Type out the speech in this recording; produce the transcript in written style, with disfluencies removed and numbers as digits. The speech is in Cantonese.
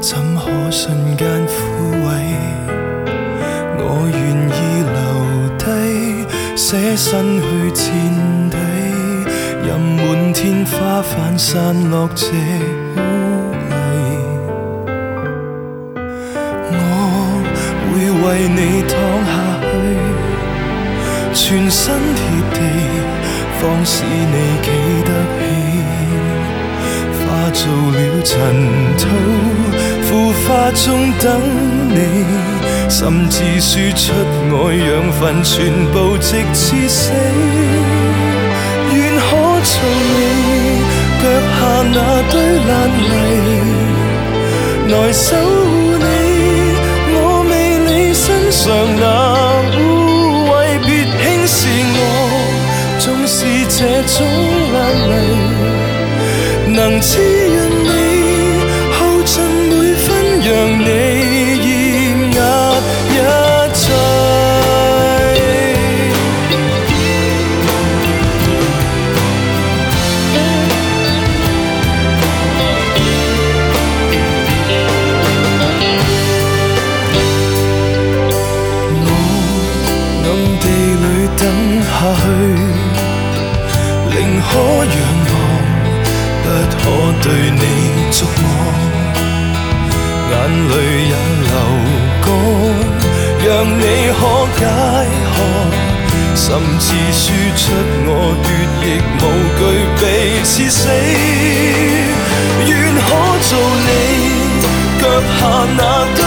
怎可瞬間枯萎？我願意留低，捨身去墊底，任滿天花瓣散落這污泥。我會為你躺下去，全身貼地，方使你企得起。化做了塵土，腐化中等你，甚至輸出愛養分，全部直至死。願可做你腳下那堆爛泥，來守護你，我未理身上那污穢，別輕視我，縱是這種爛泥。能滋潤你，耗盡每分，讓你厭壓一切。我暗地裏等下去，寧可仰望，不可對你觸摸，眼淚也流乾，讓你可解渴，甚至輸出我血液無懼被刺死。願可做你腳下那